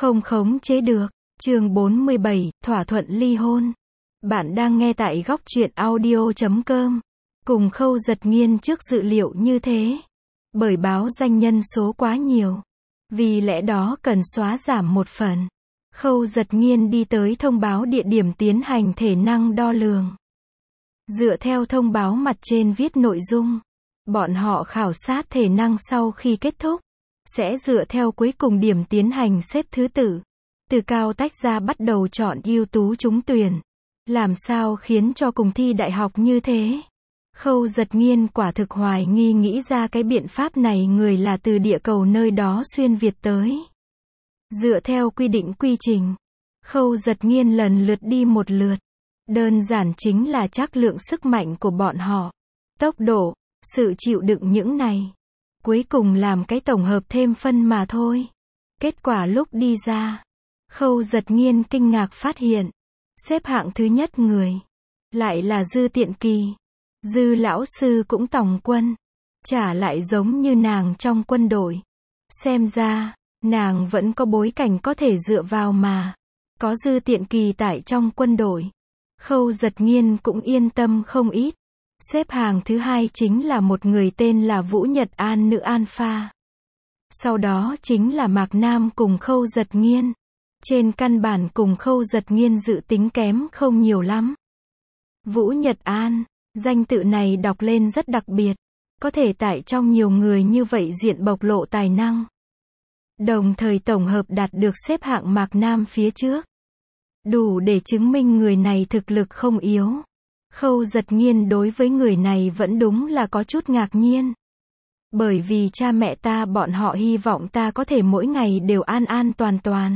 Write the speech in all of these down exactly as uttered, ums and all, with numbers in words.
Không khống chế được. Chương bốn mươi bảy, thỏa thuận ly hôn. Bạn đang nghe tại góc truyện audio chấm com. Cùng Khâu Giật Nghiên trước dự liệu như thế. Bởi báo danh nhân số quá nhiều. Vì lẽ đó cần xóa giảm một phần. Khâu Giật Nghiên đi tới thông báo địa điểm tiến hành thể năng đo lường. Dựa theo thông báo mặt trên viết nội dung. Bọn họ khảo sát thể năng sau khi kết thúc. Sẽ dựa theo cuối cùng điểm tiến hành xếp thứ tự. Từ cao tách ra bắt đầu chọn ưu tú trúng tuyển. Làm sao khiến cho cùng thi đại học như thế? Khâu Giật Nghiên quả thực hoài nghi nghĩ ra cái biện pháp này người là từ địa cầu nơi đó xuyên Việt tới. Dựa theo quy định quy trình. Khâu Giật Nghiên lần lượt đi một lượt. Đơn giản chính là trắc lượng sức mạnh của bọn họ. Tốc độ, sự chịu đựng những này. Cuối cùng làm cái tổng hợp thêm phân mà thôi. Kết quả lúc đi ra. Khâu Giật Nghiên kinh ngạc phát hiện. Xếp hạng thứ nhất người. Lại là Dư Tiện Kỳ. Dư lão sư cũng tòng quân. Chả lại giống như nàng trong quân đội. Xem ra, nàng vẫn có bối cảnh có thể dựa vào mà. Có Dư Tiện Kỳ tại trong quân đội. Khâu Giật Nghiên cũng yên tâm không ít. Xếp hàng thứ hai chính là một người tên là Vũ Nhật An nữ alpha. Sau đó chính là Mạc Nam cùng Khâu Giật Nghiên. Trên căn bản cùng Khâu Giật Nghiên dự tính kém không nhiều lắm. Vũ Nhật An, danh tự này đọc lên rất đặc biệt. Có thể tại trong nhiều người như vậy diện bộc lộ tài năng. Đồng thời tổng hợp đạt được xếp hạng Mạc Nam phía trước. Đủ để chứng minh người này thực lực không yếu. Khâu Giật Nghiên đối với người này vẫn đúng là có chút ngạc nhiên. Bởi vì cha mẹ ta bọn họ hy vọng ta có thể mỗi ngày đều an an toàn toàn.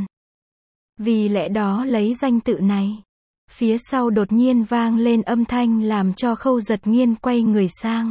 Vì lẽ đó lấy danh tự này. Phía sau đột nhiên vang lên âm thanh làm cho Khâu Giật Nghiên quay người sang.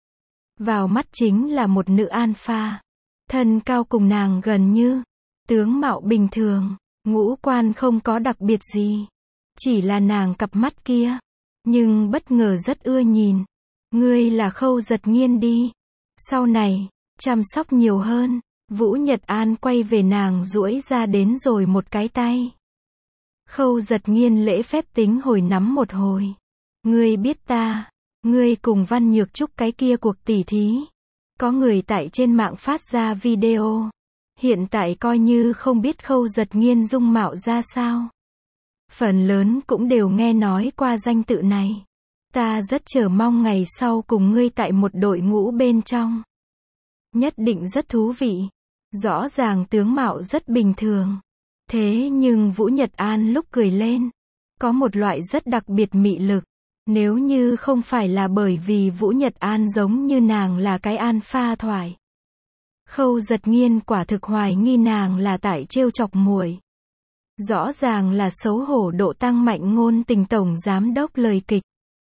Vào mắt chính là một nữ alpha. Thân cao cùng nàng gần như. Tướng mạo bình thường. Ngũ quan không có đặc biệt gì. Chỉ là nàng cặp mắt kia. Nhưng bất ngờ rất ưa nhìn. Ngươi là Khâu Giật Nghiên đi. Sau này, chăm sóc nhiều hơn. Vũ Nhật An quay về nàng duỗi ra đến rồi một cái tay. Khâu Giật Nghiên lễ phép tính hồi nắm một hồi. Ngươi biết ta. Ngươi cùng Văn Nhược Trúc cái kia cuộc tỉ thí. Có người tại trên mạng phát ra video. Hiện tại coi như không biết Khâu Giật Nghiên dung mạo ra sao. Phần lớn cũng đều nghe nói qua danh tự này. Ta rất chờ mong ngày sau cùng ngươi tại một đội ngũ bên trong. Nhất định rất thú vị. Rõ ràng tướng mạo rất bình thường. Thế nhưng Vũ Nhật An lúc cười lên. Có một loại rất đặc biệt mị lực. Nếu như không phải là bởi vì Vũ Nhật An giống như nàng là cái alpha thoại. Khâu Giật Nghiên quả thực hoài nghi nàng là tại trêu chọc muội. Rõ ràng là xấu hổ độ tăng mạnh ngôn tình tổng giám đốc lời kịch.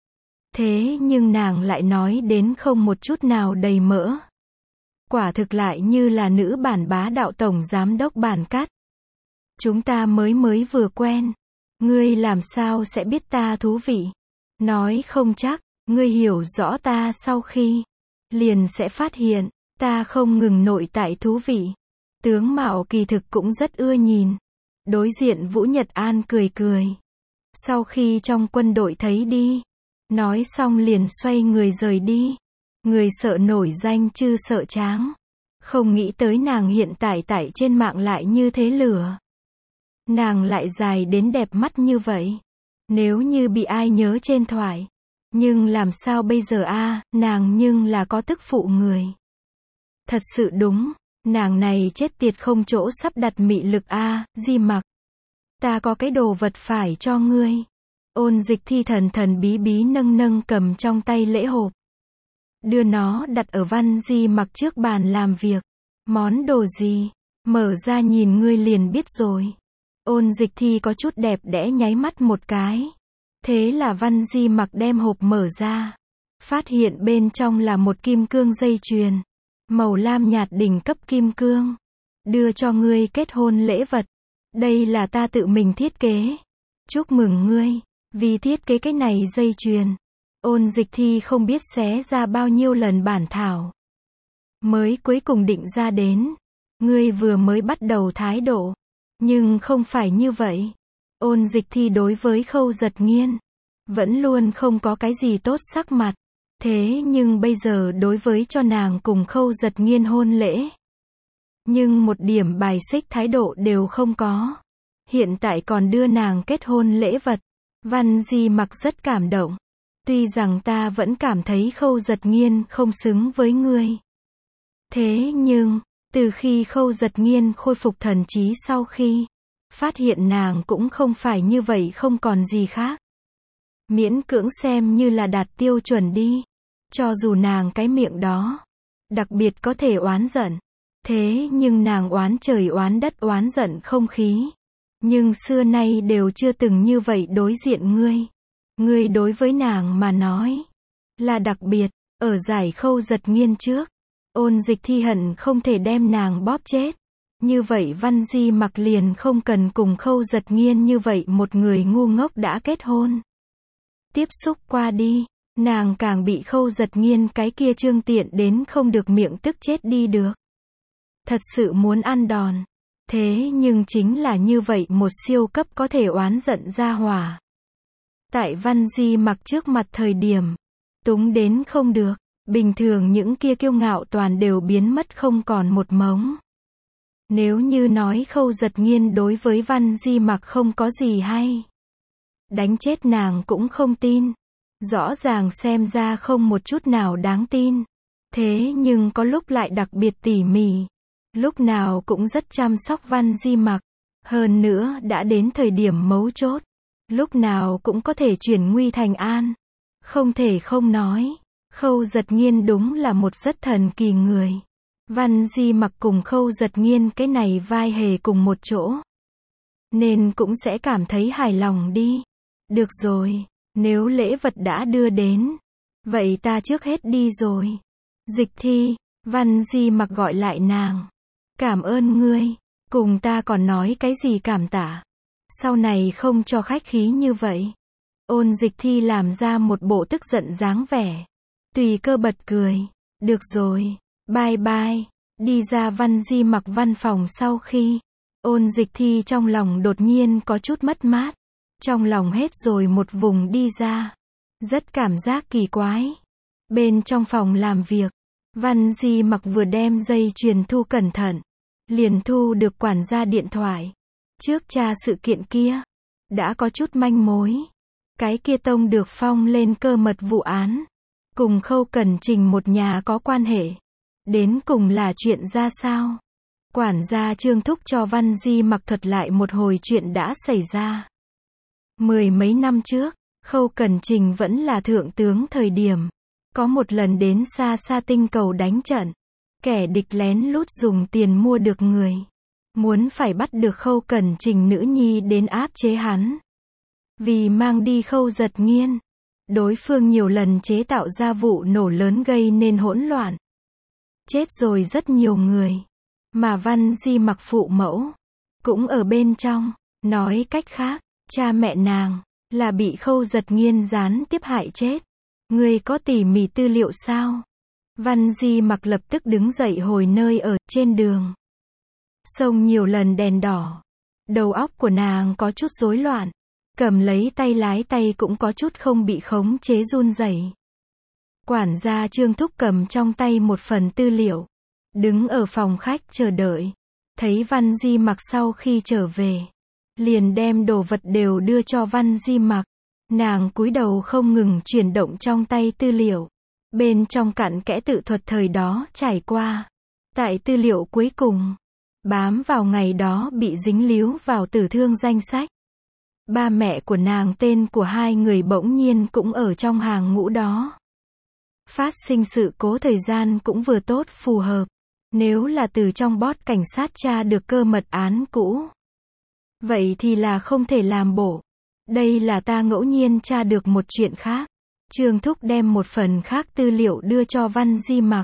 Thế nhưng nàng lại nói đến không một chút nào đầy mỡ. Quả thực lại như là nữ bản bá đạo tổng giám đốc bản cắt. Chúng ta mới mới vừa quen. Ngươi làm sao sẽ biết ta thú vị? Nói không chắc, ngươi hiểu rõ ta sau khi. Liền sẽ phát hiện, ta không ngừng nội tại thú vị. Tướng mạo kỳ thực cũng rất ưa nhìn. Đối diện Vũ Nhật An cười cười. Sau khi trong quân đội thấy đi. Nói xong liền xoay người rời đi. Người sợ nổi danh chứ sợ tráng. Không nghĩ tới nàng hiện tại tại trên mạng lại như thế lửa. Nàng lại dài đến đẹp mắt như vậy. Nếu như bị ai nhớ trên thoại. Nhưng làm sao bây giờ a à, nàng nhưng là có tức phụ người. Thật sự đúng. Nàng này chết tiệt không chỗ sắp đặt mị lực a à, Di Mặc. Ta có cái đồ vật phải cho ngươi. Ôn Dịch Thi thần thần bí bí nâng nâng cầm trong tay lễ hộp. Đưa nó đặt ở Văn Di Mặc trước bàn làm việc. Món đồ gì? Mở ra nhìn ngươi liền biết rồi. Ôn Dịch Thi có chút đẹp đẽ nháy mắt một cái. Thế là Văn Di Mặc đem hộp mở ra. Phát hiện bên trong là một kim cương dây chuyền. Màu lam nhạt đỉnh cấp kim cương. Đưa cho ngươi kết hôn lễ vật. Đây là ta tự mình thiết kế. Chúc mừng ngươi. Vì thiết kế cái này dây chuyền. Ôn Dịch Thi không biết xé ra bao nhiêu lần bản thảo. Mới cuối cùng định ra đến. Ngươi vừa mới bắt đầu thái độ. Nhưng không phải như vậy. Ôn Dịch Thi đối với Khâu Giật Nghiên vẫn luôn không có cái gì tốt sắc mặt. Thế nhưng bây giờ đối với cho nàng cùng Khâu Giật Nghiên hôn lễ, nhưng một điểm bài xích thái độ đều không có. Hiện tại còn đưa nàng kết hôn lễ vật. Văn Di Mặc rất cảm động. Tuy rằng ta vẫn cảm thấy Khâu Giật Nghiên không xứng với ngươi. Thế nhưng, từ khi Khâu Giật Nghiên khôi phục thần trí sau khi phát hiện nàng cũng không phải như vậy không còn gì khác. Miễn cưỡng xem như là đạt tiêu chuẩn đi. Cho dù nàng cái miệng đó đặc biệt có thể oán giận. Thế nhưng nàng oán trời oán đất oán giận không khí. Nhưng xưa nay đều chưa từng như vậy đối diện ngươi. Ngươi đối với nàng mà nói là đặc biệt. Ở giải Khâu Giật Nghiên trước, Ôn Dịch Thi hận không thể đem nàng bóp chết. Như vậy Văn Di Mặc liền không cần cùng Khâu Giật Nghiên như vậy một người ngu ngốc đã kết hôn. Tiếp xúc qua đi, nàng càng bị Khâu Giật Nghiên cái kia trương tiện đến không được miệng tức chết đi được. Thật sự muốn ăn đòn. Thế nhưng chính là như vậy một siêu cấp có thể oán giận ra hỏa. Tại Văn Di Mặc trước mặt thời điểm, túng đến không được, bình thường những kia kiêu ngạo toàn đều biến mất không còn một mống. Nếu như nói Khâu Giật Nghiên đối với Văn Di Mặc không có gì hay, đánh chết nàng cũng không tin. Rõ ràng xem ra không một chút nào đáng tin. Thế nhưng có lúc lại đặc biệt tỉ mỉ. Lúc nào cũng rất chăm sóc Văn Di Mặc. Hơn nữa đã đến thời điểm mấu chốt. Lúc nào cũng có thể chuyển nguy thành an. Không thể không nói. Khâu Giật Nghiên đúng là một rất thần kỳ người. Văn Di Mặc cùng Khâu Giật Nghiên cái này vai hề cùng một chỗ. Nên cũng sẽ cảm thấy hài lòng đi. Được rồi, nếu lễ vật đã đưa đến, vậy ta trước hết đi rồi. Dịch Thi, Văn Di Mặc gọi lại nàng. Cảm ơn ngươi, cùng ta còn nói cái gì cảm tạ. Sau này không cho khách khí như vậy. Ôn Dịch Thi làm ra một bộ tức giận dáng vẻ. Tùy cơ bật cười. Được rồi, bye bye. Đi ra Văn Di Mặc văn phòng sau khi, Ôn Dịch Thi trong lòng đột nhiên có chút mất mát. Trong lòng hết rồi một vùng đi ra. Rất cảm giác kỳ quái. Bên trong phòng làm việc, Văn Di Mặc vừa đem dây chuyền thu cẩn thận, liền thu được quản gia điện thoại. Trước tra sự kiện kia, đã có chút manh mối. Cái kia tông được phong lên cơ mật vụ án, cùng Khâu Cẩn Trình một nhà có quan hệ. Đến cùng là chuyện ra sao? Quản gia Trương thúc cho Văn Di Mặc thuật lại một hồi chuyện đã xảy ra. Mười mấy năm trước, Khâu Cẩn Trình vẫn là thượng tướng thời điểm. Có một lần đến xa xa tinh cầu đánh trận. Kẻ địch lén lút dùng tiền mua được người. Muốn phải bắt được Khâu Cẩn Trình nữ nhi đến áp chế hắn. Vì mang đi Khâu Giật Nghiên. Đối phương nhiều lần chế tạo ra vụ nổ lớn gây nên hỗn loạn. Chết rồi rất nhiều người. Mà Văn Di Mặc phụ mẫu cũng ở bên trong. Nói cách khác, cha mẹ nàng là bị Khâu Giật Nghiên gián tiếp hại chết. Ngươi có tỉ mỉ tư liệu sao? Văn Di Mặc lập tức đứng dậy hồi nơi ở trên đường. Xông nhiều lần đèn đỏ. Đầu óc của nàng có chút rối loạn. Cầm lấy tay lái tay cũng có chút không bị khống chế run rẩy. Quản gia Trương thúc cầm trong tay một phần tư liệu. Đứng ở phòng khách chờ đợi. Thấy Văn Di Mặc sau khi trở về, liền đem đồ vật đều đưa cho Văn Di Mặc. Nàng cúi đầu không ngừng chuyển động trong tay tư liệu. Bên trong cặn kẽ tự thuật thời đó trải qua. Tại tư liệu cuối cùng, bám vào ngày đó bị dính líu vào tử thương danh sách. Ba mẹ của nàng tên của hai người bỗng nhiên cũng ở trong hàng ngũ đó. Phát sinh sự cố thời gian cũng vừa tốt phù hợp. Nếu là từ trong bót cảnh sát tra được cơ mật án cũ, vậy thì là không thể làm bổ. Đây là ta ngẫu nhiên tra được một chuyện khác. Trương thúc đem một phần khác tư liệu đưa cho Văn Di Mặc.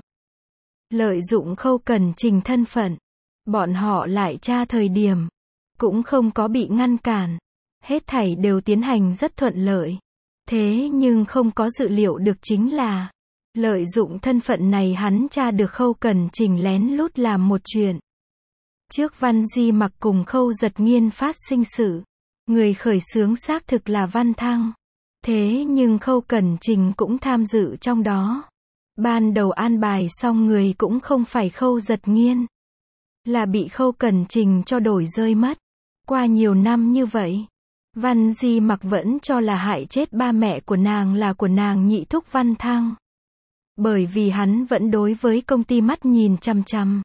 Lợi dụng Khâu Cẩn Trình thân phận, bọn họ lại tra thời điểm, cũng không có bị ngăn cản. Hết thảy đều tiến hành rất thuận lợi. Thế nhưng không có dự liệu được chính là, lợi dụng thân phận này hắn tra được Khâu Cẩn Trình lén lút làm một chuyện. Trước Văn Di Mặc cùng Khâu Giật Nghiên phát sinh sự, người khởi xướng xác thực là Văn Thăng. Thế nhưng Khâu Cẩn Trình cũng tham dự trong đó. Ban đầu an bài xong người cũng không phải Khâu Giật Nghiên, là bị Khâu Cẩn Trình cho đổi rơi mất. Qua nhiều năm như vậy, Văn Di Mặc vẫn cho là hại chết ba mẹ của nàng là của nàng nhị thúc Văn Thăng. Bởi vì hắn vẫn đối với công ty mắt nhìn chằm chằm.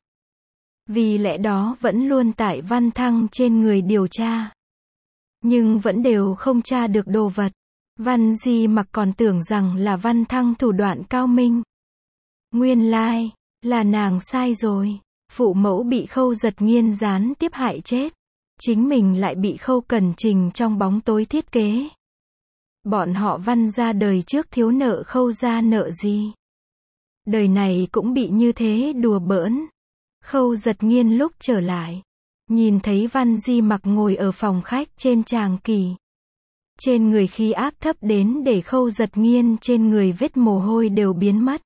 Vì lẽ đó vẫn luôn tại Văn Thăng trên người điều tra. Nhưng vẫn đều không tra được đồ vật. Văn Di Mặc còn tưởng rằng là Văn Thăng thủ đoạn cao minh. Nguyên lai, là nàng sai rồi. Phụ mẫu bị Khâu Giật Nghiên gián tiếp hại chết. Chính mình lại bị Khâu Cẩn Trình trong bóng tối thiết kế. Bọn họ Văn ra đời trước thiếu nợ Khâu ra nợ gì. Đời này cũng bị như thế đùa bỡn. Khâu Giật Nghiên lúc trở lại, nhìn thấy Văn Di Mặc ngồi ở phòng khách trên tràng kỳ. Trên người khí áp thấp đến để Khâu Giật Nghiên trên người vết mồ hôi đều biến mất.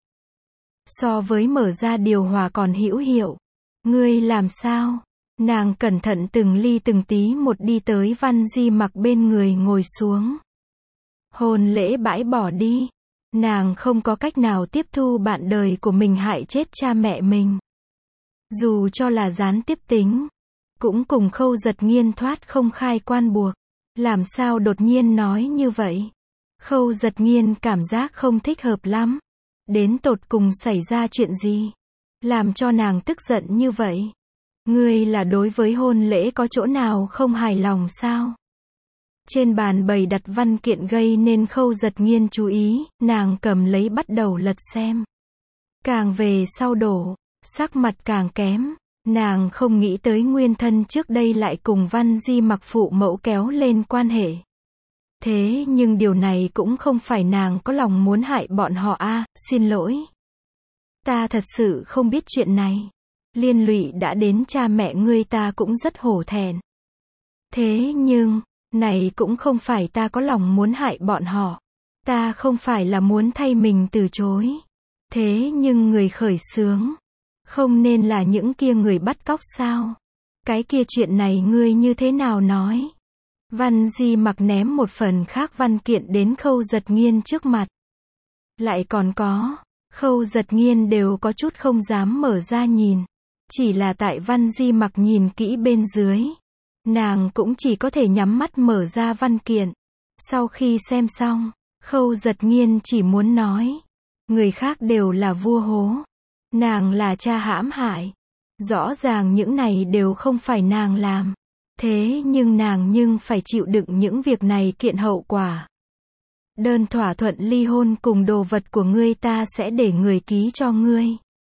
So với mở ra điều hòa còn hữu hiệu. Ngươi làm sao? Nàng cẩn thận từng ly từng tí một đi tới Văn Di Mặc bên người ngồi xuống. Hôn lễ bãi bỏ đi. Nàng không có cách nào tiếp thu bạn đời của mình hại chết cha mẹ mình. Dù cho là gián tiếp tính, cũng cùng Khâu Giật Nghiên thoát không khai quan buộc. Làm sao đột nhiên nói như vậy? Khâu Giật Nghiên cảm giác không thích hợp lắm. Đến tột cùng xảy ra chuyện gì? Làm cho nàng tức giận như vậy? Ngươi là đối với hôn lễ có chỗ nào không hài lòng sao? Trên bàn bày đặt văn kiện gây nên Khâu Giật Nghiên chú ý, nàng cầm lấy bắt đầu lật xem. Càng về sau đổ, sắc mặt càng kém. Nàng không nghĩ tới nguyên thân trước đây lại cùng Văn Di Mặc phụ mẫu kéo lên quan hệ. Thế nhưng điều này cũng không phải nàng có lòng muốn hại bọn họ a, à, xin lỗi. Ta thật sự không biết chuyện này. Liên lụy đã đến cha mẹ ngươi ta cũng rất hổ thẹn. Thế nhưng, này cũng không phải ta có lòng muốn hại bọn họ. Ta không phải là muốn thay mình từ chối. Thế nhưng người khởi xướng, không nên là những kia người bắt cóc sao? Cái kia chuyện này ngươi như thế nào nói? Văn Di Mặc ném một phần khác văn kiện đến Khâu Giật Nghiên trước mặt. Lại còn có, Khâu Giật Nghiên đều có chút không dám mở ra nhìn. Chỉ là tại Văn Di Mặc nhìn kỹ bên dưới. Nàng cũng chỉ có thể nhắm mắt mở ra văn kiện. Sau khi xem xong, Khâu Giật Nghiên chỉ muốn nói. Người khác đều là vua hố. Nàng là cha hãm hại. Rõ ràng những này đều không phải nàng làm. Thế nhưng nàng nhưng phải chịu đựng những việc này kiện hậu quả. Đơn thỏa thuận ly hôn cùng đồ vật của ngươi ta sẽ để người ký cho ngươi.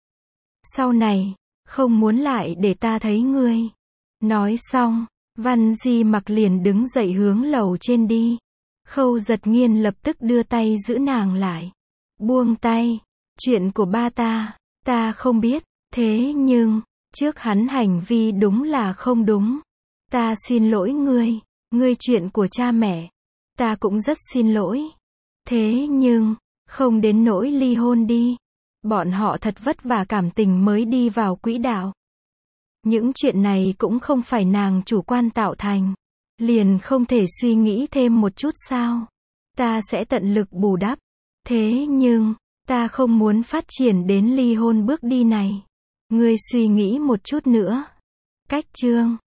Sau này, không muốn lại để ta thấy ngươi. Nói xong, Văn Di Mặc liền đứng dậy hướng lầu trên đi. Khâu Giật Nghiên lập tức đưa tay giữ nàng lại. Buông tay. Chuyện của ba ta, ta không biết. Thế nhưng, trước hắn hành vi đúng là không đúng. Ta xin lỗi ngươi. Ngươi chuyện của cha mẹ. Ta cũng rất xin lỗi. Thế nhưng, không đến nỗi ly hôn đi. Bọn họ thật vất vả cảm tình mới đi vào quỹ đạo. Những chuyện này cũng không phải nàng chủ quan tạo thành. Liền không thể suy nghĩ thêm một chút sao? Ta sẽ tận lực bù đắp. Thế nhưng, ta không muốn phát triển đến ly hôn bước đi này. Ngươi suy nghĩ một chút nữa. Cách chương